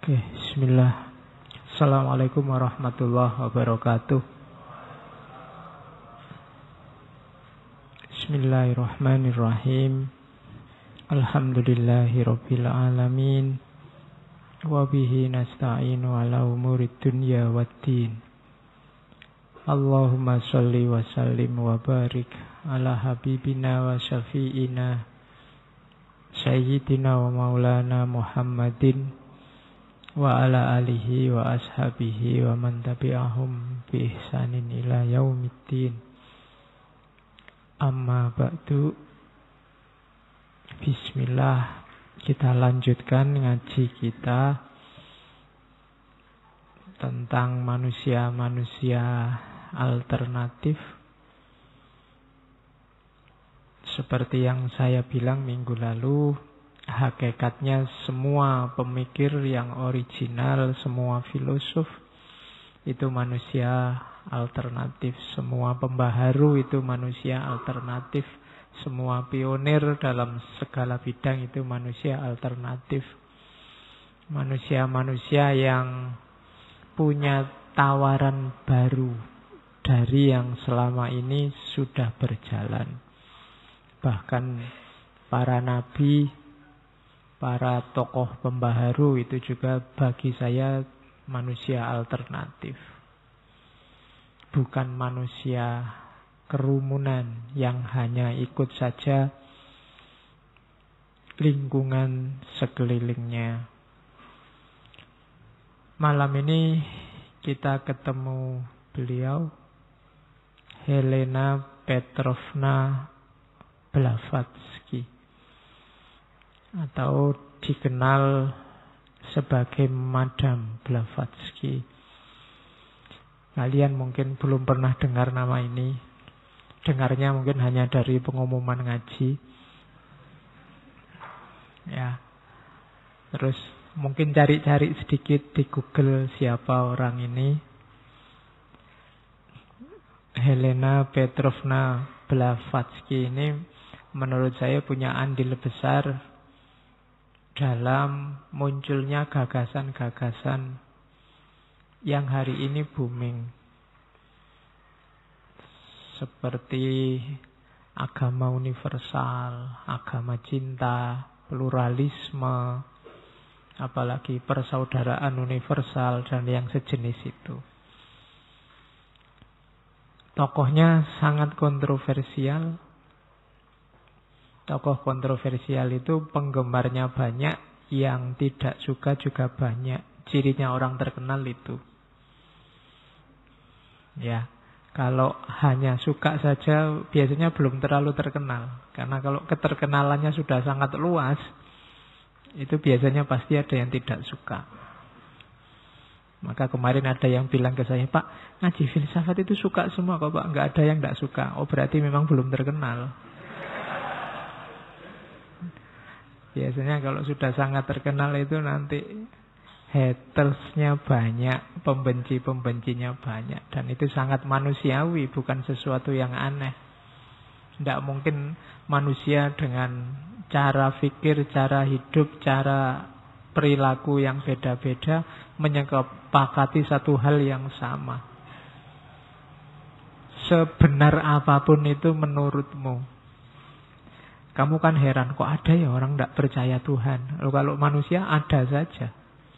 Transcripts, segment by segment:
Oke, bismillah. Assalamualaikum warahmatullahi wabarakatuh. Bismillahirrahmanirrahim. Alhamdulillahi rabbil alamin. Wa bihi nasta'inu ala umurid dunya waddin. Allahumma sholli wa sallim wa barik ala habibina wa syafi'ina Sayyidina wa maulana Muhammadin wa ala alihi wa ashabihi wa man tabi'ahum bi ihsanin ila yaumiddin. Amma ba'du. Bismillah. Kita lanjutkan ngaji kita tentang manusia-manusia alternatif. Seperti yang saya bilang minggu lalu, hakikatnya semua pemikir yang original, semua filosof itu manusia alternatif. Semua pembaharu itu manusia alternatif. Semua pionir dalam segala bidang itu manusia alternatif. Manusia-manusia yang punya tawaran baru dari yang selama ini sudah berjalan. Bahkan para nabi, para tokoh pembaharu itu juga bagi saya manusia alternatif. Bukan manusia kerumunan yang hanya ikut saja lingkungan sekelilingnya. Malam ini kita ketemu beliau, Helena Petrovna Blavatsky, atau dikenal sebagai Madam Blavatsky. Kalian mungkin belum pernah dengar nama ini. Dengarnya mungkin hanya dari pengumuman ngaji. Ya. Terus mungkin cari-cari sedikit di Google siapa orang ini. Helena Petrovna Blavatsky ini menurut saya punya andil besar dalam munculnya gagasan-gagasan yang hari ini booming. Seperti agama universal, agama cinta, pluralisme, apalagi persaudaraan universal dan yang sejenis itu. Tokohnya sangat kontroversial. Tokoh kontroversial itu penggemarnya banyak, yang tidak suka juga banyak. Cirinya orang terkenal itu. Ya, kalau hanya suka saja biasanya belum terlalu terkenal. Karena kalau keterkenalannya sudah sangat luas, itu biasanya pasti ada yang tidak suka. Maka kemarin ada yang bilang ke saya, Pak, ngaji filsafat itu suka semua kok Pak, nggak ada yang nggak suka. Oh berarti memang belum terkenal. Biasanya kalau sudah sangat terkenal itu nanti hatersnya banyak, pembenci-pembencinya banyak. Dan itu sangat manusiawi, bukan sesuatu yang aneh. Tidak mungkin manusia dengan cara pikir, cara hidup, cara perilaku yang beda-beda menyepakati satu hal yang sama. Sebenar apapun itu menurutmu. Kamu kan heran, kok ada ya orang tidak percaya Tuhan? Kalau manusia ada saja.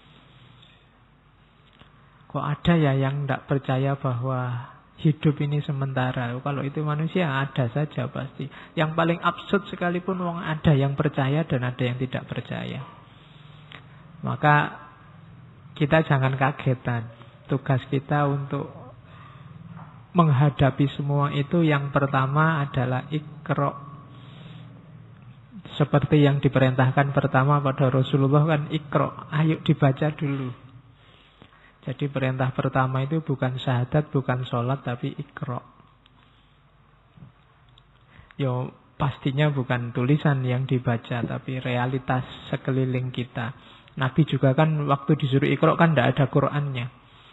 Kok ada ya yang tidak percaya bahwa hidup ini sementara? Kalau itu manusia ada saja pasti. Yang paling absurd sekalipun ada yang percaya dan ada yang tidak percaya. Maka kita jangan kagetan. Tugas kita untuk menghadapi semua itu yang pertama adalah Iqra. Seperti yang diperintahkan pertama pada Rasulullah kan Iqra. Ayo dibaca dulu. Jadi perintah pertama itu bukan syahadat, bukan sholat, tapi Iqra. Yo, pastinya bukan tulisan yang dibaca, tapi realitas sekeliling kita. Nabi juga kan waktu disuruh Iqra kan tidak ada Qur'annya.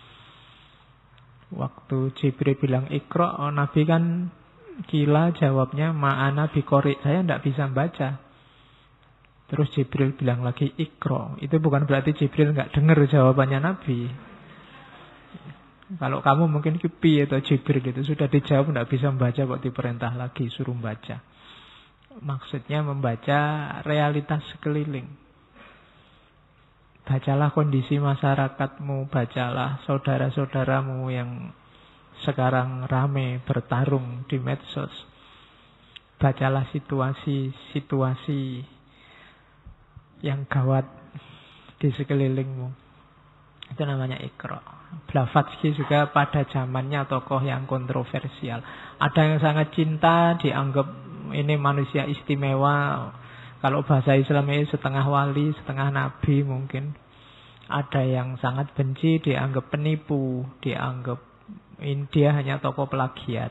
Waktu Jibril bilang Iqra, Nabi kan gila jawabnya, ma'ana biqori, saya tidak bisa baca. Terus Jibril bilang lagi Iqra. Itu bukan berarti Jibril nggak dengar jawabannya Nabi. Kalau kamu mungkin piye atau Jibril itu sudah dijawab, nggak bisa membaca kok diperintah lagi suruh membaca. Maksudnya membaca realitas sekeliling. Bacalah kondisi masyarakatmu, bacalah saudara-saudaramu yang sekarang rame bertarung di medsos. Bacalah situasi-situasi yang gawat di sekelilingmu. Itu namanya Iqra. Blavatsky juga pada zamannya tokoh yang kontroversial. Ada yang sangat cinta, dianggap ini manusia istimewa. Kalau bahasa Islam ini setengah wali, setengah nabi mungkin. Ada yang sangat benci, dianggap penipu, dianggap dia hanya tokoh plagiat.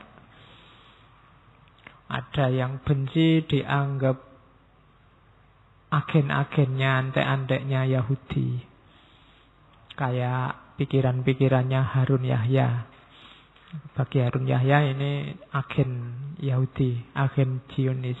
Ada yang benci, dianggap agen-agennya, antek-anteknya Yahudi. Kayak pikiran-pikirannya Harun Yahya. Bagi Harun Yahya ini agen Yahudi, agen Zionis.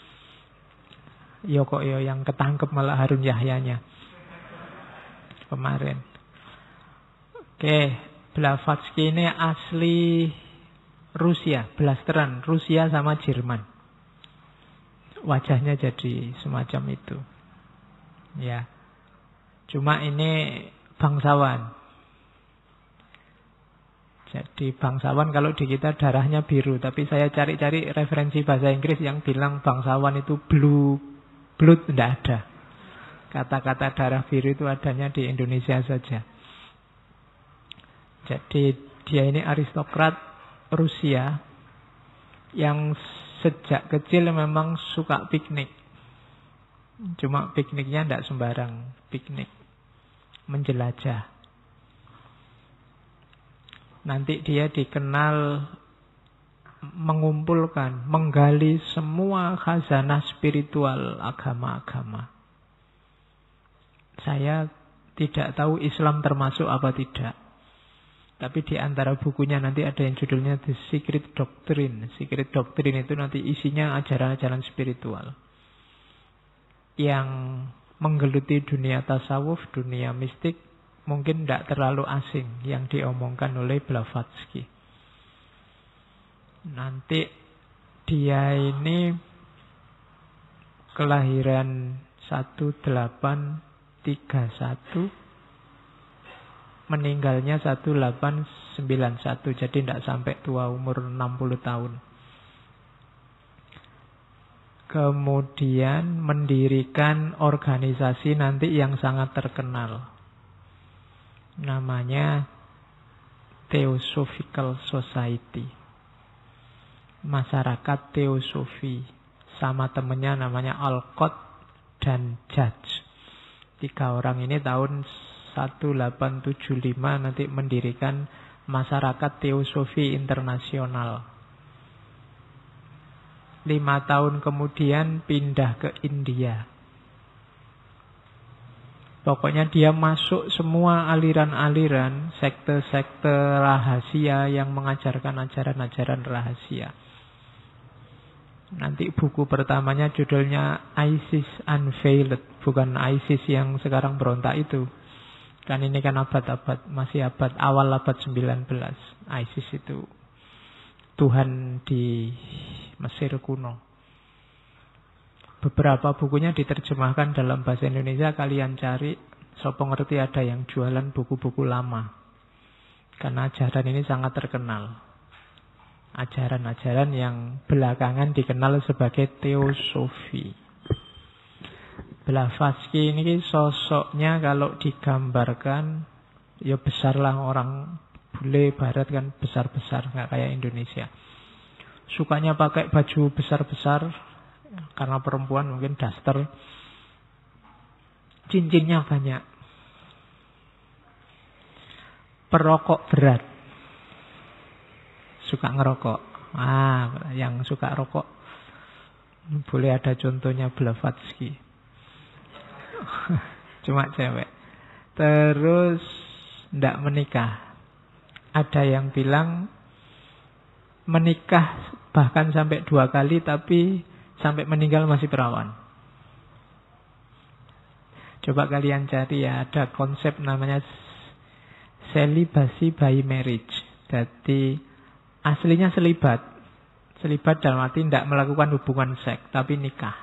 Yo kok yo yang ketangkep malah Harun Yahyanya kemarin. Oke, Blavatsky ini asli Rusia, blasteran Rusia sama Jerman. Wajahnya jadi semacam itu. Ya. Cuma ini bangsawan. Jadi bangsawan kalau di kita darahnya biru. Tapi saya cari-cari referensi bahasa Inggris yang bilang bangsawan itu blue blood, tidak ada. Kata-kata darah biru itu adanya di Indonesia saja. Jadi dia ini aristokrat Rusia yang sejak kecil memang suka piknik. Cuma pikniknya tidak sembarang piknik. Menjelajah. Nanti dia dikenal mengumpulkan, menggali semua khazanah spiritual agama-agama. Saya tidak tahu Islam termasuk apa tidak. Tapi di antara bukunya nanti ada yang judulnya The Secret Doctrine. Secret Doctrine itu nanti isinya ajaran-ajaran spiritual. Yang menggeluti dunia tasawuf, dunia mistik, mungkin tidak terlalu asing yang diomongkan oleh Blavatsky. Nanti dia ini kelahiran 1831, meninggalnya 1891, jadi tidak sampai tua umur 60 tahun. Kemudian mendirikan organisasi nanti yang sangat terkenal. Namanya Theosophical Society. Masyarakat Teosofi. Sama temennya namanya Alcott dan Judge. 3 orang ini tahun 1875 nanti mendirikan Masyarakat Teosofi Internasional. 5 tahun kemudian pindah ke India. Pokoknya dia masuk semua aliran-aliran, sekte-sekte rahasia yang mengajarkan ajaran-ajaran rahasia. Nanti buku pertamanya judulnya ISIS Unveiled. Bukan ISIS yang sekarang berontak itu. Kan ini kan abad-abad, masih awal abad 19. ISIS itu Tuhan di Mesir kuno. Beberapa bukunya diterjemahkan dalam bahasa Indonesia. Kalian cari, sopo ngerti ada yang jualan buku-buku lama. Karena ajaran ini sangat terkenal. Ajaran-ajaran yang belakangan dikenal sebagai teosofi. Blavatsky ini sosoknya kalau digambarkan, ya besarlah, orang bule barat kan besar-besar, nggak kayak Indonesia. Sukanya pakai baju besar-besar, karena perempuan mungkin daster. Cincinnya banyak. Perokok berat. Suka ngerokok. Yang suka rokok boleh ada contohnya Blavatsky. Cuma cewek. Terus tidak menikah. Ada yang bilang menikah bahkan sampai 2 kali, tapi sampai meninggal masih perawan. Coba kalian cari ya, ada konsep namanya celibacy by marriage. Jadi aslinya selibat. Selibat dalam arti tidak melakukan hubungan seks, tapi nikah.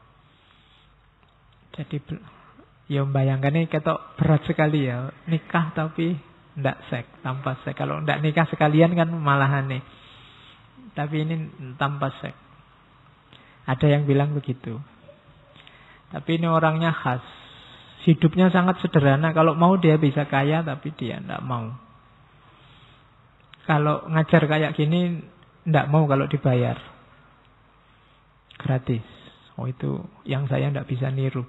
Jadi ya bayangkan ini ketok berat sekali ya. Nikah tapi tidak seks, tanpa seks. Kalau tidak nikah sekalian kan malah aneh. Tapi ini tanpa seks. Ada yang bilang begitu. Tapi ini orangnya khas. Hidupnya sangat sederhana. Kalau mau dia bisa kaya, tapi dia tidak mau. Kalau ngajar kayak gini, tidak mau kalau dibayar. Gratis. Oh itu yang saya tidak bisa niru.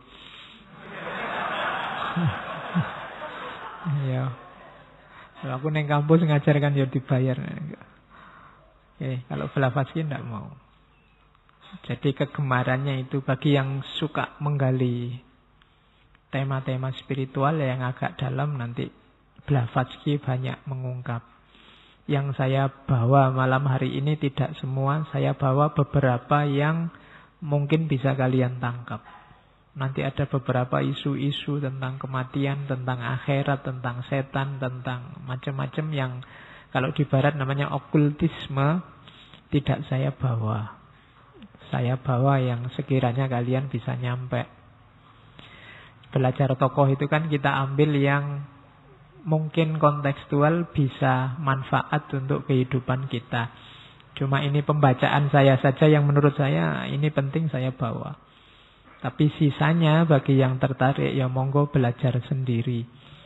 Ya. Kalau aku neng kampus ngajar kan ya dibayar. Oke, kalau Blavatsky tidak mau. Jadi kegemarannya itu bagi yang suka menggali tema-tema spiritual yang agak dalam, nanti Blavatsky banyak mengungkap. Yang saya bawa malam hari ini tidak semua, saya bawa beberapa yang mungkin bisa kalian tangkap. Nanti ada beberapa isu-isu tentang kematian, tentang akhirat, tentang setan, tentang macam-macam yang kalau di barat namanya okultisme, tidak saya bawa. Saya bawa yang sekiranya kalian bisa nyampe. Belajar tokoh itu kan kita ambil yang mungkin kontekstual, bisa manfaat untuk kehidupan kita. Cuma ini pembacaan saya saja yang menurut saya ini penting saya bawa. Tapi sisanya bagi yang tertarik ya monggo belajar sendiri.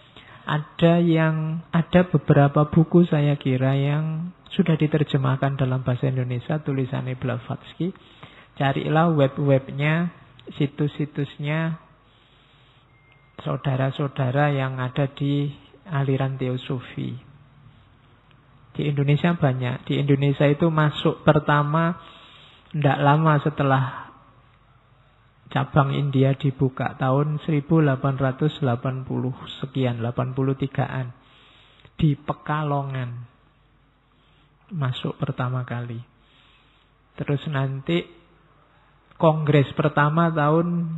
Ada beberapa buku saya kira yang sudah diterjemahkan dalam bahasa Indonesia tulisannya Blavatsky. Carilah web-webnya, situs-situsnya saudara-saudara yang ada di aliran teosofi. Di Indonesia banyak. Di Indonesia itu masuk pertama tidak lama setelah cabang India dibuka tahun 1880 sekian, 83-an. Di Pekalongan masuk pertama kali. Terus nanti kongres pertama tahun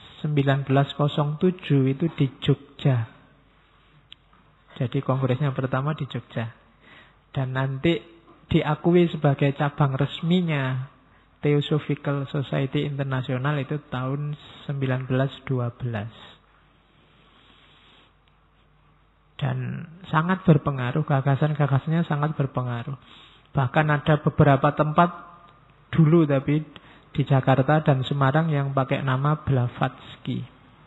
1907 itu di Jogja. Jadi kongresnya pertama di Jogja. Dan nanti diakui sebagai cabang resminya Theosophical Society International itu tahun 1912. Dan sangat berpengaruh, gagasan-gagasannya sangat berpengaruh. Bahkan ada beberapa tempat dulu tapi di Jakarta dan Semarang yang pakai nama Blavatsky.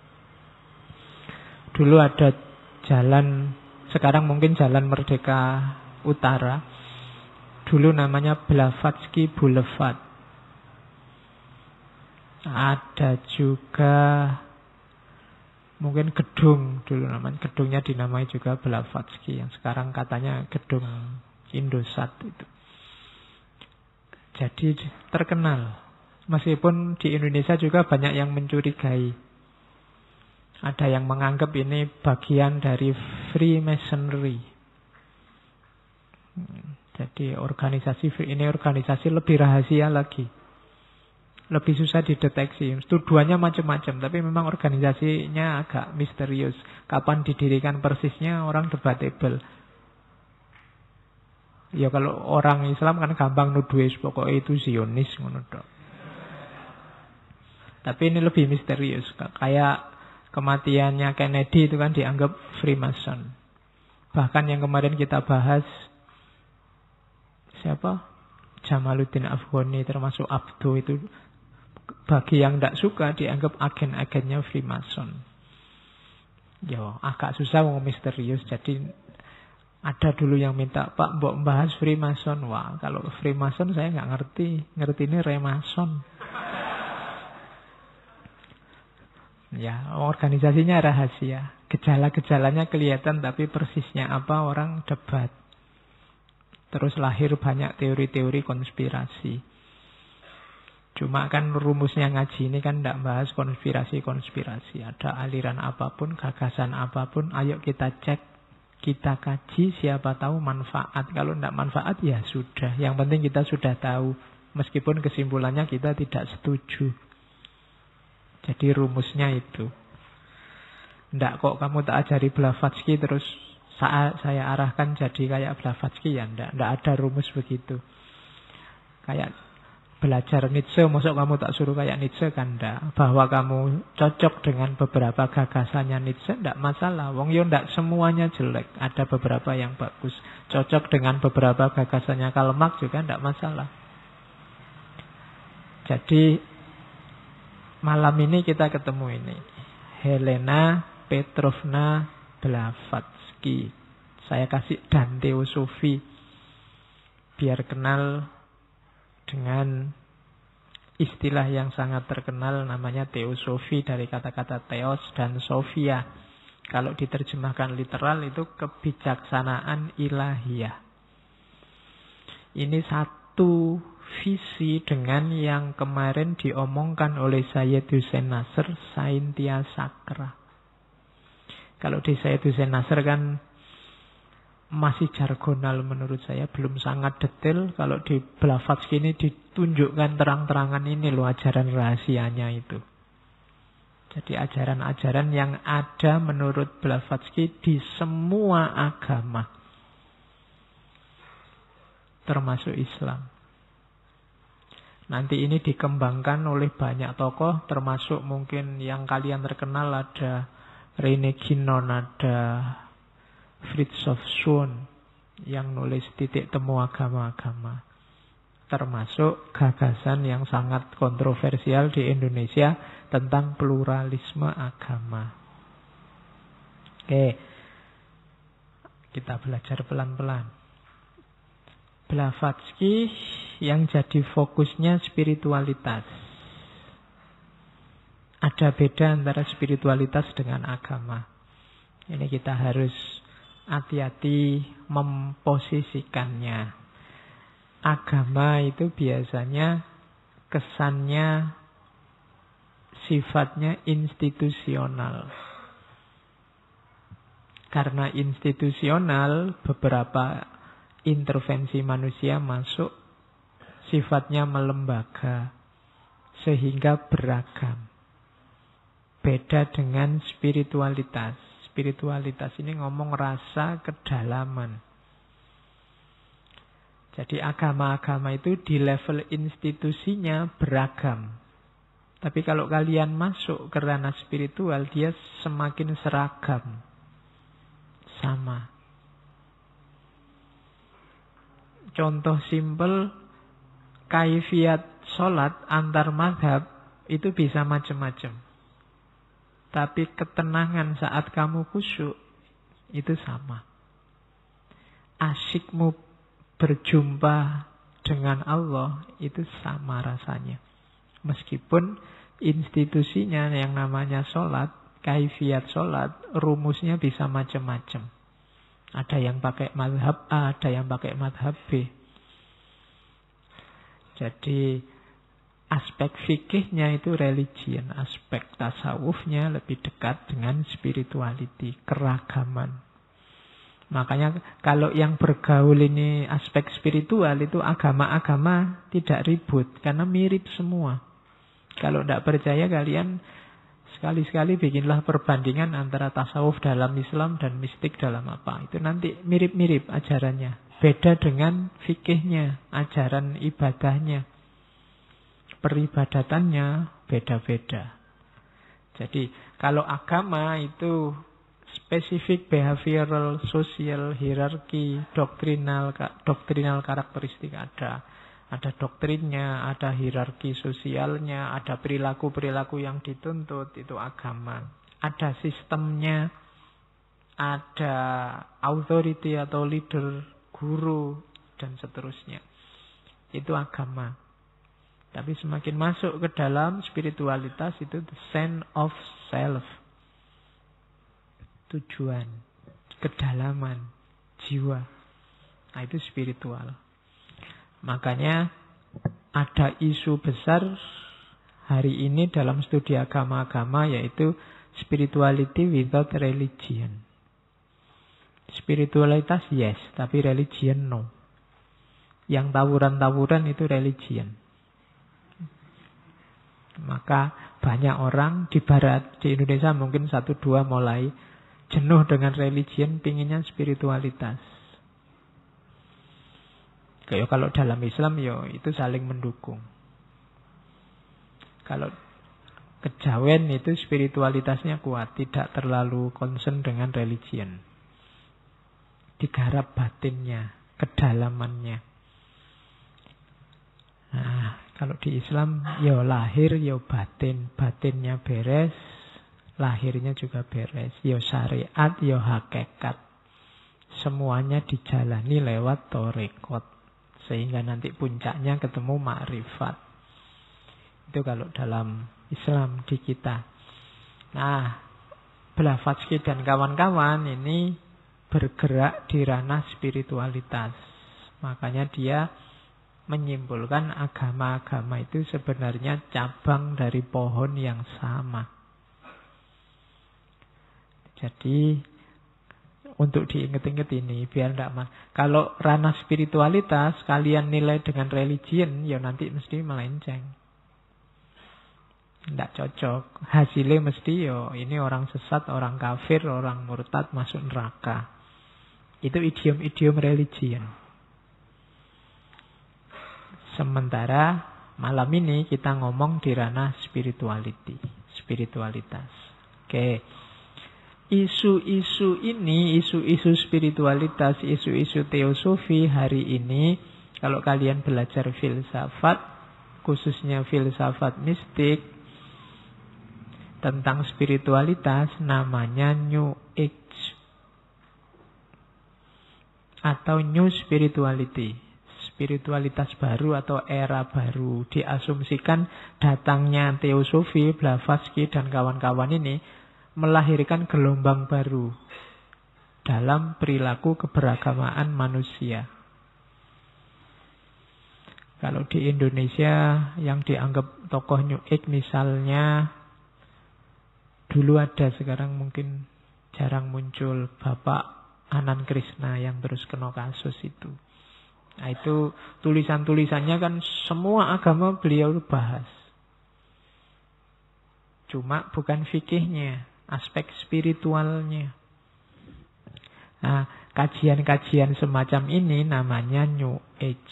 Dulu ada jalan, sekarang mungkin Jalan Merdeka Utara. Dulu namanya Blavatsky Boulevard. Ada juga mungkin gedung, dulu namanya gedungnya dinamai juga Blavatsky, yang sekarang katanya gedung Indosat itu. Jadi terkenal. Meskipun di Indonesia juga banyak yang mencurigai. Ada yang menganggap ini bagian dari Freemasonry. Jadi ini organisasi lebih rahasia lagi. Lebih susah dideteksi. Tuduhannya macam-macam, tapi memang organisasinya agak misterius. Kapan didirikan persisnya orang debatable. Ya kalau orang Islam kan gampang nuduh, pokoknya itu Zionis ngono tok. Tapi ini lebih misterius. Kayak kematiannya Kennedy itu kan dianggap Freemason. Bahkan yang kemarin kita bahas, siapa? Jamaluddin Afghani termasuk Abdo itu, bagi yang tidak suka dianggap agen-agennya Freemason. Ya agak susah ngomong misterius. Jadi ada dulu yang minta, Pak mbok bahas Freemason. Wah kalau Freemason saya nggak ngerti. Ngerti ini Remason. Ya, organisasinya rahasia. Gejala-gejalanya kelihatan, tapi persisnya apa orang debat. Terus lahir banyak teori-teori konspirasi. Cuma kan rumusnya ngaji ini kan tidak bahas konspirasi-konspirasi. Ada aliran apapun, gagasan apapun, ayo kita cek, kita kaji, siapa tahu manfaat. Kalau tidak manfaat ya sudah. Yang penting kita sudah tahu. Meskipun kesimpulannya kita tidak setuju. Jadi rumusnya itu. Ndak kok kamu tak ajari Blavatsky terus saya arahkan jadi kayak Blavatsky, ya ndak ada rumus begitu. Kayak belajar Nietzsche, masuk kamu tak suruh kayak Nietzsche, kan ndak. Bahwa kamu cocok dengan beberapa gagasannya Nietzsche ndak masalah. Wong yo ndak semuanya jelek, ada beberapa yang bagus. Cocok dengan beberapa gagasannya Karl Marx juga ndak masalah. Jadi malam ini kita ketemu ini, Helena Petrovna Blavatsky. Saya kasih dan teosofi biar kenal dengan istilah yang sangat terkenal namanya teosofi, dari kata-kata theos dan sofia. Kalau diterjemahkan literal itu kebijaksanaan ilahiyah. Ini satu visi dengan yang kemarin diomongkan oleh Syed Hussein Nasr, Saintia Sacra. Kalau di Syed Hussein Nasr kan masih jargonal menurut saya, belum sangat detail. Kalau di Blavatsky ini ditunjukkan terang-terangan, ini loh ajaran rahasianya itu. Jadi ajaran-ajaran yang ada menurut Blavatsky di semua agama, termasuk Islam. Nanti ini dikembangkan oleh banyak tokoh, termasuk mungkin yang kalian terkenal ada Rene Guénon, ada Fritjof Schuon yang nulis Titik Temu Agama-Agama. Termasuk gagasan yang sangat kontroversial di Indonesia tentang pluralisme agama. Oke, kita belajar pelan-pelan. Blavatsky yang jadi fokusnya spiritualitas. Ada beda antara spiritualitas dengan agama. Ini kita harus hati-hati memposisikannya. Agama itu biasanya kesannya sifatnya institusional. Karena institusional, beberapa intervensi manusia masuk, sifatnya melembaga, sehingga beragam. Beda dengan spiritualitas. Spiritualitas ini ngomong rasa kedalaman. Jadi agama-agama itu di level institusinya beragam. Tapi kalau kalian masuk ke ranah spiritual, dia semakin seragam. Sama. Contoh simpel, kaifiat sholat antar mazhab itu bisa macam-macam. Tapi ketenangan saat kamu khusyuk itu sama. Asyikmu berjumpa dengan Allah itu sama rasanya. Meskipun institusinya yang namanya sholat, kaifiat sholat, rumusnya bisa macam-macam. Ada yang pakai mazhab A, ada yang pakai mazhab B. Jadi aspek fikihnya itu religion, aspek tasawufnya lebih dekat dengan spirituality, keragaman. Makanya kalau yang bergaul ini aspek spiritual itu agama-agama tidak ribut karena mirip semua. Kalau tidak percaya kalian sekali-sekali bikinlah perbandingan antara tasawuf dalam Islam dan mistik dalam apa. Itu nanti mirip-mirip ajarannya. Beda dengan fikihnya, ajaran ibadahnya. Peribadatannya beda-beda. Jadi kalau agama itu spesifik behavioral, sosial, hierarki, doktrinal karakteristik ada. Ada doktrinnya, ada hierarki sosialnya, ada perilaku-perilaku yang dituntut, itu agama. Ada sistemnya, ada authority atau leader, guru, dan seterusnya. Itu agama. Tapi semakin masuk ke dalam spiritualitas itu the sense of self. Tujuan, kedalaman, jiwa. Nah itu spiritual. Makanya ada isu besar hari ini dalam studi agama-agama yaitu spirituality without religion. Spiritualitas yes, tapi religion no. Yang tawuran-tawuran itu religion. Maka banyak orang di barat, di Indonesia mungkin 1-2 mulai jenuh dengan religion, pinginnya spiritualitas. Kayak kalau dalam Islam itu saling mendukung. Kalau kejawen itu spiritualitasnya kuat, tidak terlalu concern dengan religion. Digarap batinnya, kedalamannya. Nah, kalau di Islam lahir batin, batinnya beres, lahirnya juga beres. Syariat, hakikat. Semuanya dijalani lewat thariqat. Sehingga nanti puncaknya ketemu makrifat. Itu kalau dalam Islam di kita. Nah, Blavatsky dan kawan-kawan ini bergerak di ranah spiritualitas. Makanya dia menyimpulkan agama-agama itu sebenarnya cabang dari pohon yang sama. Jadi untuk diingat-ingat ini biar tidak kalau ranah spiritualitas kalian nilai dengan religion, nanti mesti melenceng. Tidak cocok. Hasilnya mesti ini orang sesat, orang kafir, orang murtad masuk neraka. Itu idiom-idiom religion. Sementara malam ini kita ngomong di ranah spiritualitas. Oke. Isu-isu ini, isu-isu spiritualitas, isu-isu teosofi hari ini, kalau kalian belajar filsafat, khususnya filsafat mistik, tentang spiritualitas, namanya New Age. Atau New Spirituality. Spiritualitas baru atau era baru. Diasumsikan datangnya teosofi, Blavatsky dan kawan-kawan ini melahirkan gelombang baru dalam perilaku keberagamaan manusia. Kalau di Indonesia yang dianggap tokoh New Age misalnya, dulu ada, sekarang mungkin jarang muncul, Bapak Anand Krishna yang terus kena kasus itu. Nah, itu tulisan-tulisannya kan semua agama beliau bahas. Cuma bukan fikihnya, aspek spiritualnya. Nah, kajian-kajian semacam ini namanya New Age.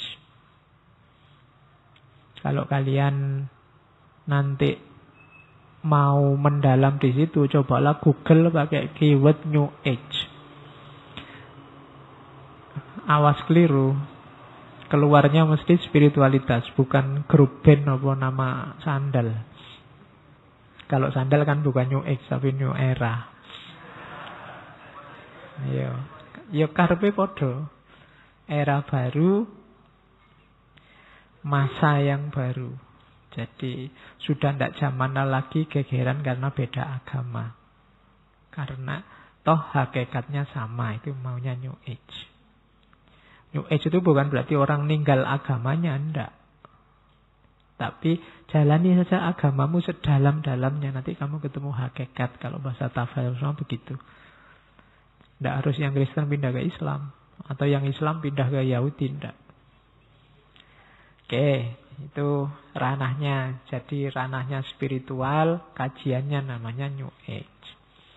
Kalau kalian nanti mau mendalam di situ, cobalah Google pakai keyword New Age. Awas keliru. Keluarnya mesti spiritualitas, bukan grup band apa nama sandal. Kalau sandal kan bukan New Age tapi New Era. Yo karepe padha. Era baru, masa yang baru. Jadi sudah tidak zaman lagi gegeran karena beda agama. Karena toh hakikatnya sama, itu maunya New Age. New Age itu bukan berarti orang ninggal agamanya, enggak. Tapi jalani saja agamamu sedalam-dalamnya, nanti kamu ketemu hakikat. Kalau bahasa Tafsir begitu. Tidak harus yang Kristen pindah ke Islam, atau yang Islam pindah ke Yahudi, enggak. Oke, itu ranahnya. Jadi ranahnya spiritual, kajiannya namanya New Age.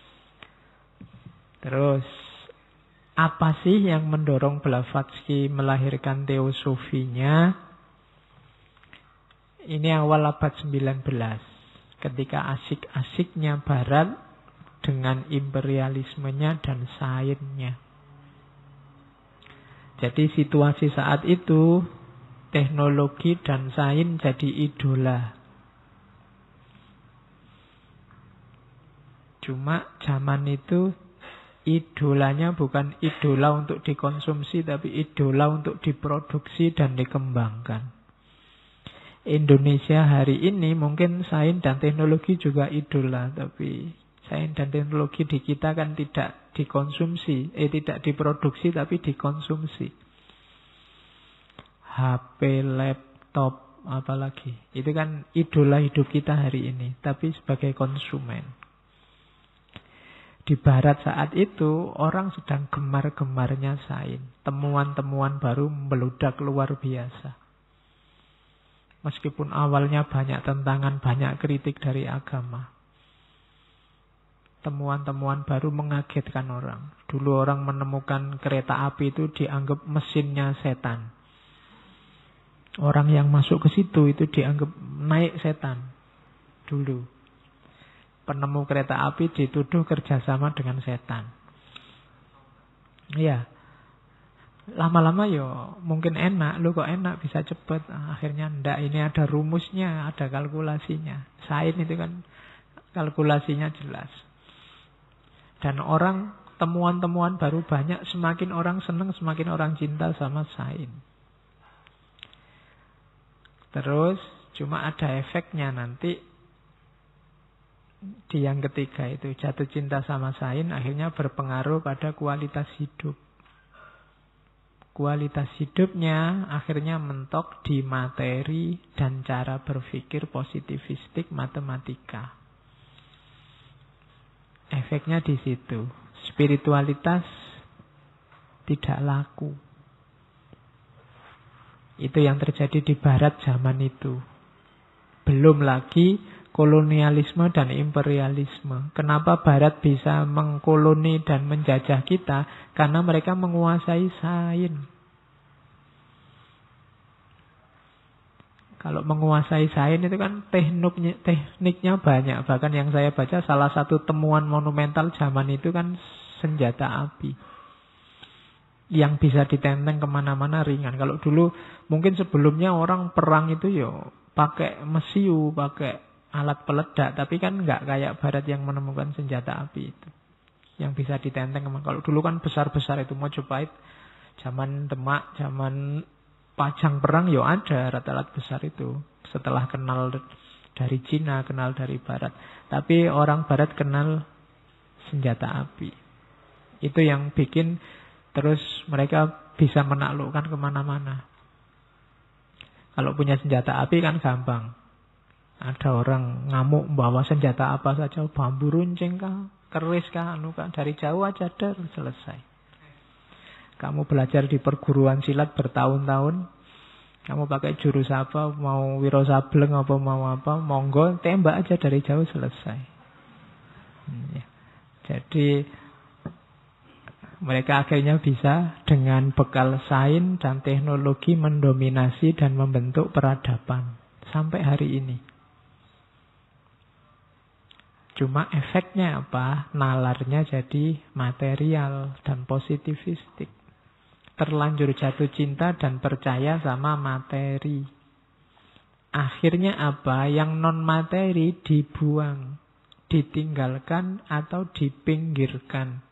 Terus, apa sih yang mendorong Blavatsky melahirkan teosofinya? Ini awal abad 19. Ketika asik-asiknya Barat dengan imperialismenya dan sainsnya. Jadi situasi saat itu, teknologi dan sains jadi idola. Cuma zaman itu idolanya bukan idola untuk dikonsumsi, tapi idola untuk diproduksi dan dikembangkan. Indonesia hari ini mungkin sains dan teknologi juga idola, tapi sains dan teknologi di kita kan tidak dikonsumsi, tidak diproduksi tapi dikonsumsi. HP, laptop, apalagi. Itu kan idola hidup kita hari ini, tapi sebagai konsumen. Di Barat saat itu, orang sedang gemar-gemarnya sains. Temuan-temuan baru meludak luar biasa. Meskipun awalnya banyak tentangan, banyak kritik dari agama. Temuan-temuan baru mengagetkan orang. Dulu orang menemukan kereta api itu dianggap mesinnya setan. Orang yang masuk ke situ itu dianggap naik setan. Dulu. Penemu kereta api dituduh kerjasama dengan setan. Iya. Lama-lama yo mungkin enak. Lu kok enak bisa cepet. Akhirnya ndak, ini ada rumusnya, ada kalkulasinya. Sains itu kan kalkulasinya jelas. Dan orang, temuan-temuan baru banyak, semakin orang senang, semakin orang cinta sama sains. Terus cuma ada efeknya nanti di yang ketiga itu, jatuh cinta sama sains akhirnya berpengaruh pada kualitas hidup. Kualitas hidupnya akhirnya mentok di materi dan cara berpikir positivistik matematika. Efeknya di situ. Spiritualitas tidak laku. Itu yang terjadi di barat zaman itu. Belum lagi kolonialisme dan imperialisme. Kenapa barat bisa mengkoloni dan menjajah kita? Karena mereka menguasai sains. Kalau menguasai sains itu kan tekniknya banyak. Bahkan yang saya baca salah satu temuan monumental zaman itu kan senjata api. Yang bisa ditenteng kemana-mana ringan. Kalau dulu mungkin sebelumnya orang perang itu yo pakai mesiu, pakai alat peledak. Tapi kan nggak kayak barat yang menemukan senjata api itu. Yang bisa ditenteng. Kalau dulu kan besar-besar itu Mojopahit. Zaman Demak, zaman Pajang perang yo ada alat-alat besar itu. Setelah kenal dari Cina, kenal dari Barat. Tapi orang Barat kenal senjata api. Itu yang bikin terus mereka bisa menaklukkan kemana-mana. Kalau punya senjata api kan gampang. Ada orang ngamuk bawa senjata apa saja, bambu runcing kah, keris kah, anu kah, dari jauh aja selesai. Kamu belajar di perguruan silat bertahun-tahun, kamu pakai jurus apa, mau Wiro Sableng apa mau apa, monggo tembak aja dari jauh selesai. Ya. Jadi mereka akhirnya bisa dengan bekal sains dan teknologi mendominasi dan membentuk peradaban sampai hari ini. Cuma efeknya apa? Nalarnya jadi material dan positivistik. Terlanjur jatuh cinta dan percaya sama materi. Akhirnya apa? Yang non-materi dibuang, ditinggalkan atau dipinggirkan.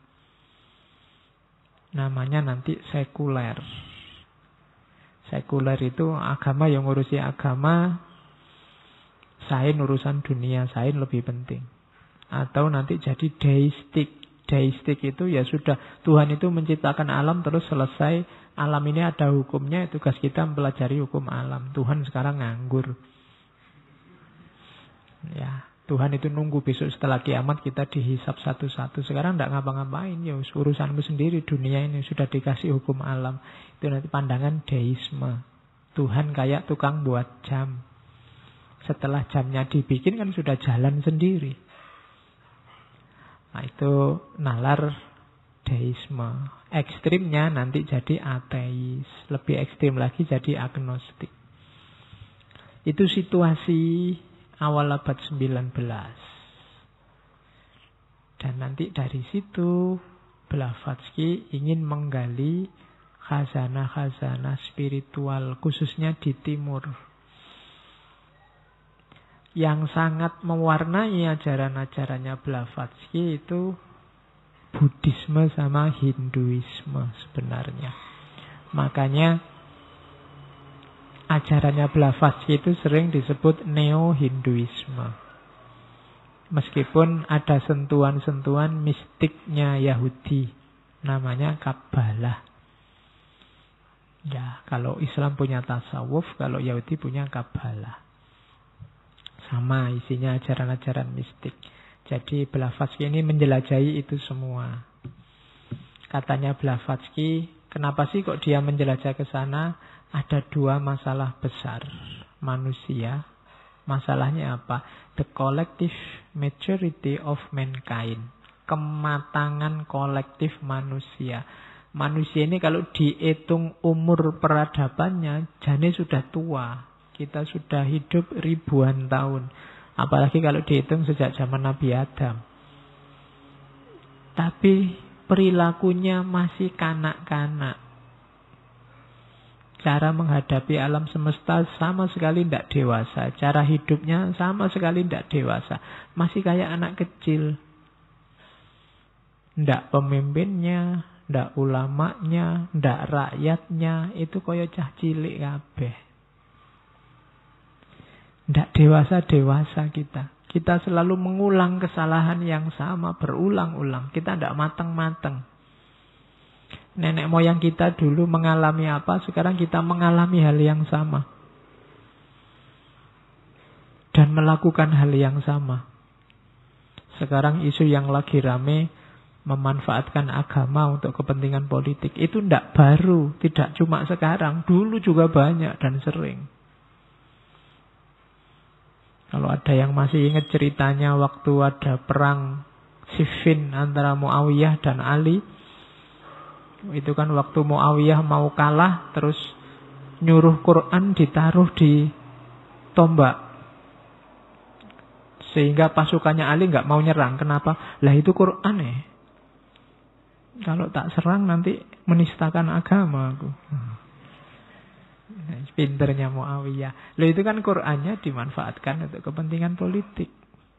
Namanya nanti sekuler. Sekuler itu agama yang ngurusi agama, sains urusan dunia, sains lebih penting. Atau nanti jadi deistik. Deistik itu ya sudah, Tuhan itu menciptakan alam terus selesai. Alam ini ada hukumnya, tugas kita mempelajari hukum alam. Tuhan sekarang nganggur. Ya, Tuhan itu nunggu besok setelah kiamat kita dihisap satu-satu. Sekarang tidak ngapa-ngapain, ya urusanmu sendiri, dunia ini sudah dikasih hukum alam. Itu nanti pandangan deisme. Tuhan kayak tukang buat jam. Setelah jamnya dibikin kan sudah jalan sendiri. Nah, itu nalar deisme. Ekstrimnya nanti jadi ateis. Lebih ekstrim lagi jadi agnostik. Itu situasi awal abad 19. Dan nanti dari situ Blavatsky ingin menggali khazanah-khazanah spiritual, khususnya di timur. Yang sangat mewarnai ajaran-ajarannya Blavatsky itu Buddhisme sama Hinduisme sebenarnya. Makanya ajarannya Blavatsky itu sering disebut Neo-Hinduisme. Meskipun ada sentuhan-sentuhan mistiknya Yahudi, namanya Kabbalah. Ya, kalau Islam punya tasawuf, kalau Yahudi punya Kabbalah. Sama isinya ajaran-ajaran mistik. Jadi Blavatsky ini menjelajahi itu semua. Katanya Blavatsky, kenapa sih kok dia menjelajah ke sana? Ada dua masalah besar. manusia. Masalahnya apa? The collective maturity of mankind. Kematangan kolektif manusia. Manusia ini kalau dihitung umur peradabannya, jane sudah tua. Kita sudah hidup ribuan tahun. Apalagi kalau dihitung sejak zaman Nabi Adam. Tapi perilakunya masih kanak-kanak. Cara menghadapi alam semesta sama sekali tidak dewasa. Cara hidupnya sama sekali tidak dewasa. Masih kayak anak kecil. Tidak pemimpinnya, tidak ulamanya, tidak rakyatnya. Itu kaya cah cilik kabeh. Tidak dewasa-dewasa kita. Kita selalu mengulang kesalahan yang sama berulang-ulang. Kita tidak matang-matang. Nenek moyang kita dulu mengalami apa, sekarang kita mengalami hal yang sama. Dan melakukan hal yang sama. Sekarang isu yang lagi rame, memanfaatkan agama untuk kepentingan politik. Itu tidak baru, tidak cuma sekarang. Dulu juga banyak dan sering. Kalau ada yang masih ingat ceritanya waktu ada perang Siffin antara Muawiyah dan Ali. Itu kan waktu Muawiyah mau kalah, terus nyuruh Quran ditaruh di tombak. Sehingga pasukannya Ali nggak mau nyerang. Kenapa? Lah itu Quran ya. Kalau tak serang nanti menistakan agama aku. Pinternya Muawiyah. Lah itu kan Qurannya dimanfaatkan untuk kepentingan politik.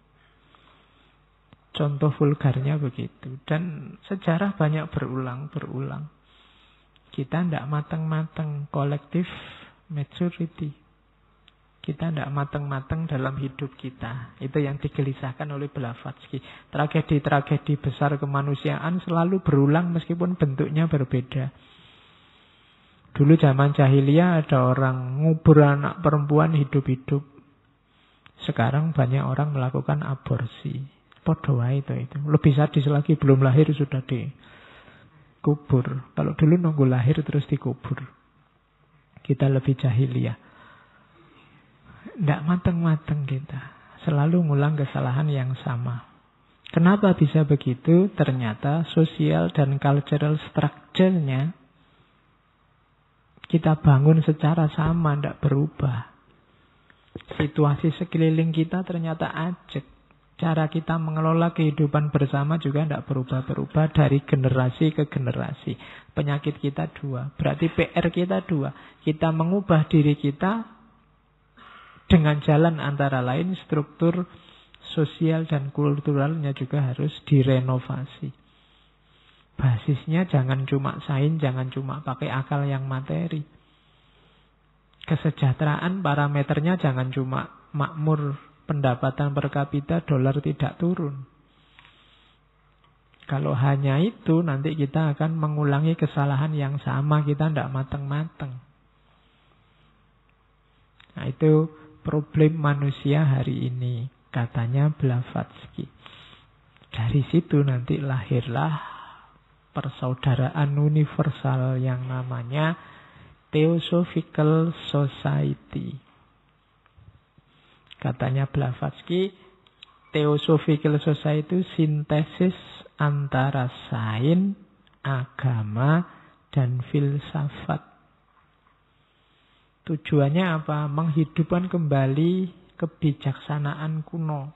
Contoh vulgarnya begitu. Dan sejarah banyak berulang. Kita tidak matang-matang. Collective maturity. Kita tidak matang-matang dalam hidup kita. Itu yang digelisahkan oleh Blavatsky. Tragedi-tragedi besar kemanusiaan selalu berulang meskipun bentuknya berbeda. Dulu zaman jahiliyah ada orang ngubur anak perempuan hidup-hidup. Sekarang banyak orang melakukan aborsi. Podo wae itu. Lebih sadis lagi, belum lahir sudah dikubur. Kalau dulu nunggu lahir terus dikubur. Kita lebih jahiliyah. Tidak matang-matang kita. Selalu ngulang kesalahan yang sama. Kenapa bisa begitu? Ternyata sosial dan cultural structure-nya kita bangun secara sama, tidak berubah. Situasi sekeliling kita ternyata ajak. Cara kita mengelola kehidupan bersama juga tidak berubah-berubah dari generasi ke generasi. Penyakit kita dua. Berarti PR kita dua. Kita mengubah diri kita dengan jalan antara lain struktur sosial dan kulturalnya juga harus direnovasi. Basisnya jangan cuma sains, jangan cuma pakai akal yang materi. Kesejahteraan parameternya jangan cuma makmur, pendapatan per kapita, dolar tidak turun. Kalau hanya itu, nanti kita akan mengulangi kesalahan yang sama. Kita tidak matang-matang. Nah, itu problem manusia hari ini, katanya Blavatsky. Dari situ nanti lahirlah persaudaraan universal yang namanya Theosophical Society. Katanya Blavatsky, Theosophical Society itu sintesis antara sains, agama, dan filsafat. Tujuannya apa? Menghidupkan kembali kebijaksanaan kuno.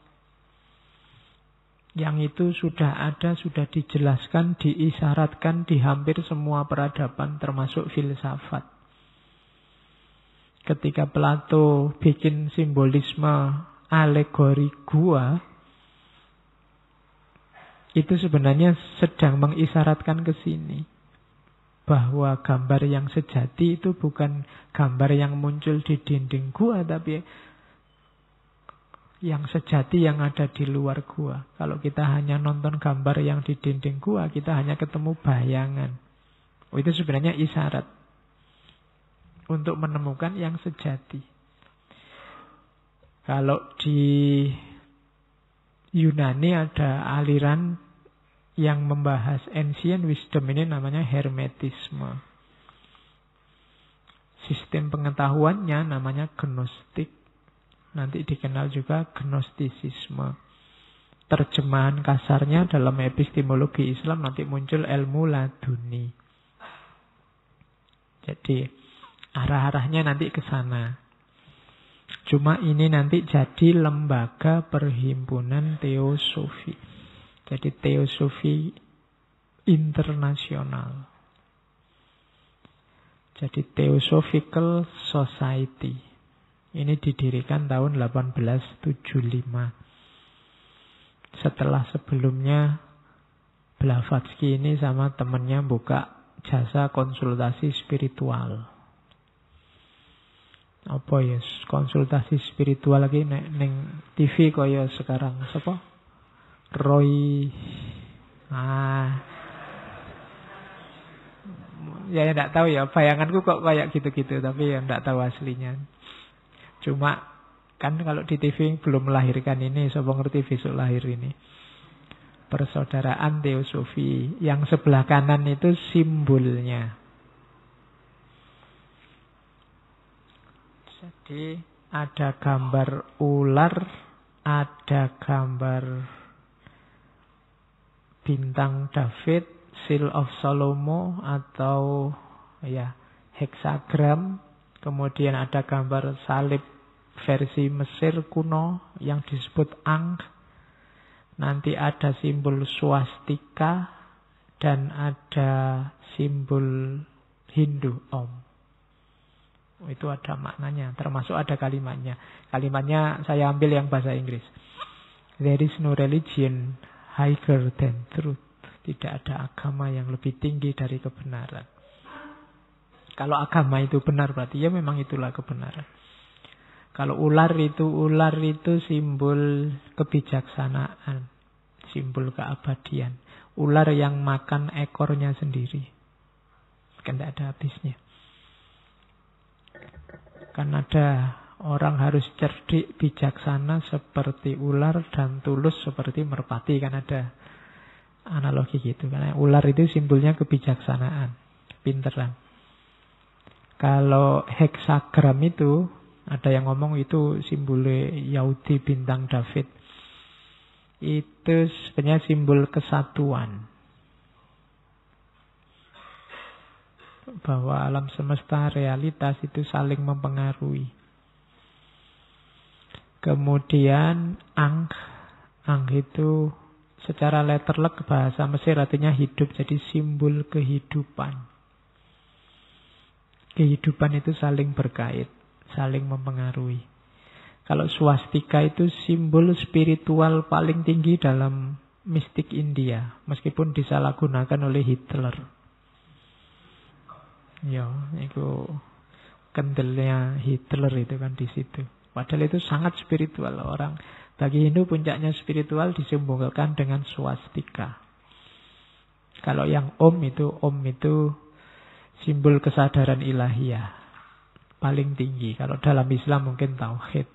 Yang itu sudah ada, sudah dijelaskan, diisyaratkan di hampir semua peradaban termasuk filsafat. Ketika Plato bikin simbolisme alegori gua, itu sebenarnya sedang mengisyaratkan ke sini. Bahwa gambar yang sejati itu bukan gambar yang muncul di dinding gua, tapi yang sejati yang ada di luar gua. Kalau kita hanya nonton gambar yang di dinding gua, kita hanya ketemu bayangan. Itu sebenarnya isyarat untuk menemukan yang sejati. Kalau di Yunani ada aliran yang membahas ancient wisdom, ini namanya Hermetisme. sistem pengetahuannya namanya gnostik. Nanti dikenal juga gnostisisme. Terjemahan kasarnya dalam epistemologi Islam nanti muncul ilmu laduni. Jadi arah-arahnya nanti ke sana. Cuma ini nanti jadi lembaga perhimpunan teosofi. Jadi teosofi internasional. Jadi Theosophical Society. Ini didirikan tahun 1875. Setelah sebelumnya Blavatsky ini sama temennya buka jasa konsultasi spiritual. Apa ya konsultasi spiritual lagi neng TV kaya sekarang siapa? Roy. Ya enggak tahu ya, bayanganku kok kayak gitu-gitu tapi ya enggak tahu aslinya. Cuma kan kalau di TV belum melahirkan ini, siapa ngerti besok lahir ini. Persaudaraan Teosofi. Yang sebelah kanan itu simbolnya. Jadi ada gambar ular, ada gambar bintang David, Seal of Salomo atau ya heksagram. Kemudian ada gambar salib versi Mesir kuno yang disebut Ankh. Nanti ada simbol swastika dan ada simbol Hindu Om. Itu ada maknanya, termasuk ada kalimatnya. Kalimatnya saya ambil yang bahasa Inggris. There is no religion higher than truth. Tidak ada agama yang lebih tinggi dari kebenaran. Kalau agama itu benar berarti ya memang itulah kebenaran. Kalau ular itu simbol kebijaksanaan, simbol keabadian. Ular yang makan ekornya sendiri. Kan tidak ada habisnya. Kan ada orang harus cerdik, bijaksana seperti ular dan tulus seperti merpati. Kan ada analogi gitu. Karena ular itu simbolnya kebijaksanaan, pinteran. Kalau heksagram itu, ada yang ngomong itu simbolnya Yahudi bintang David. Itu sebenarnya simbol kesatuan. Bahwa alam semesta realitas itu saling mempengaruhi. Kemudian Ankh itu secara letterlek bahasa Mesir artinya hidup, jadi simbol kehidupan. Kehidupan itu saling berkait, saling mempengaruhi. Kalau swastika itu simbol spiritual paling tinggi dalam mistik India, meskipun disalahgunakan oleh Hitler. Ya, itu kendelnya Hitler itu kan di situ. Padahal itu sangat spiritual orang. Bagi Hindu puncaknya spiritual disimbolkan dengan swastika. Kalau yang Om itu simbol kesadaran ilahiyah paling tinggi. Kalau dalam Islam mungkin tauhid.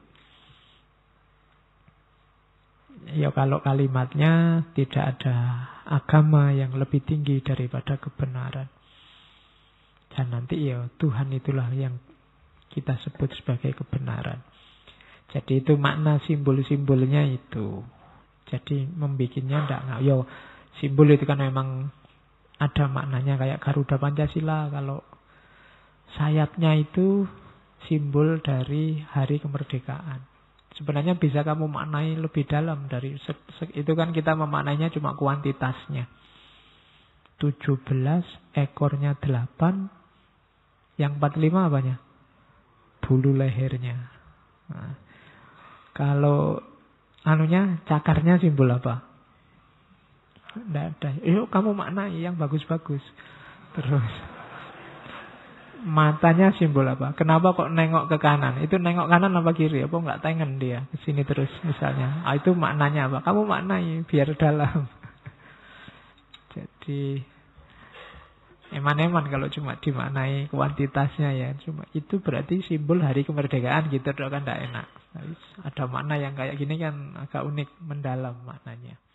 Ya kalau kalimatnya tidak ada agama yang lebih tinggi daripada kebenaran. Dan nanti ya Tuhan itulah yang kita sebut sebagai kebenaran. Jadi itu makna simbol-simbolnya itu. Jadi membikinnya enggak. Ya simbol itu kan memang ada maknanya kayak Garuda Pancasila. Kalau sayapnya itu simbol dari hari kemerdekaan. Sebenarnya bisa kamu maknai lebih dalam dari itu kan kita memaknainya cuma kuantitasnya. 17, ekornya 8. Yang 45 apanya? Bulu lehernya. Nah, kalau anunya, cakarnya simbol apa? Tidak ada. Yuk kamu maknai yang bagus-bagus. Terus matanya simbol apa? Kenapa kok nengok ke kanan? Itu nengok kanan apa kiri? Apa enggak tengen dia ke sini terus misalnya? Itu maknanya apa? Kamu maknai biar dalam. Jadi eman-eman kalau cuma dimaknai kuantitasnya ya. Cuma itu berarti simbol hari kemerdekaan gitu kan tidak enak. Ada makna yang kayak gini kan agak unik, mendalam maknanya.